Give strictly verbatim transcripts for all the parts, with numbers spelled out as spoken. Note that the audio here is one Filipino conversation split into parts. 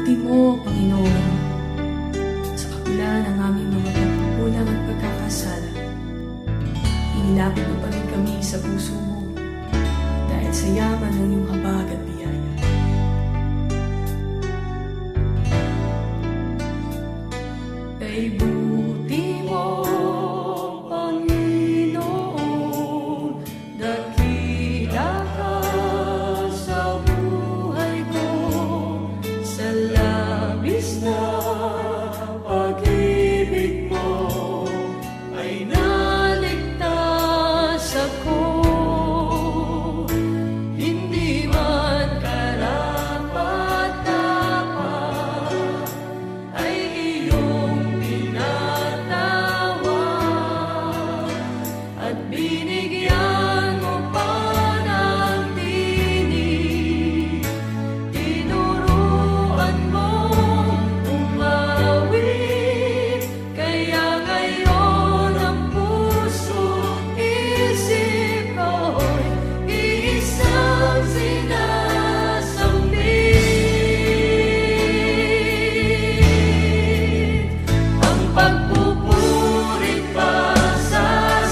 buti mo, Panginoon. Sa kabila ng aming mga pagkukulang at pagkakasala, inilapit mo pa rin kami sa puso mo dahil sa yaman ng iyong habag at biyaya. Kay buti mo, Panginoon, dakila ka sa buhay ko, sa labis na pag-ibig mo ay naligtas ako. Hindi man karapat-dapat ay iyong tinatawag at binigyan mo pa ng tinig. Tinuruan mo umawit, kaya ngayon ang puso't isip ko'y iisang sinasambit. Ang pagpupurit pa sa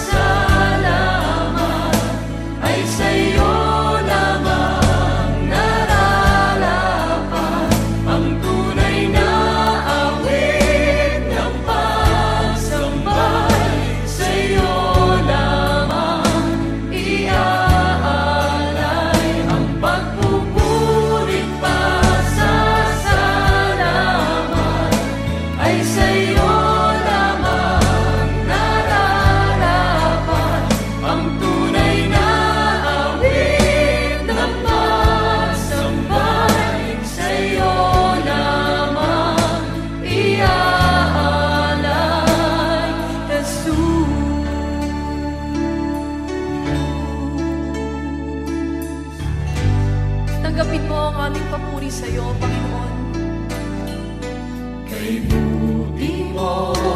salamat ay sa'yo lamang nararapat. Ang tunay na awit ng pagsambay sa'yo lamang iaalay. Ang pagpupurit pa sa salamat ay sa'yo lamang nararapat. Ang tunay na awit ng pagsambay sa'yo lamang iaalay. Jesus, tanggapin mo ang aming papuri sa'yo, Panginoon. Kay buti mo,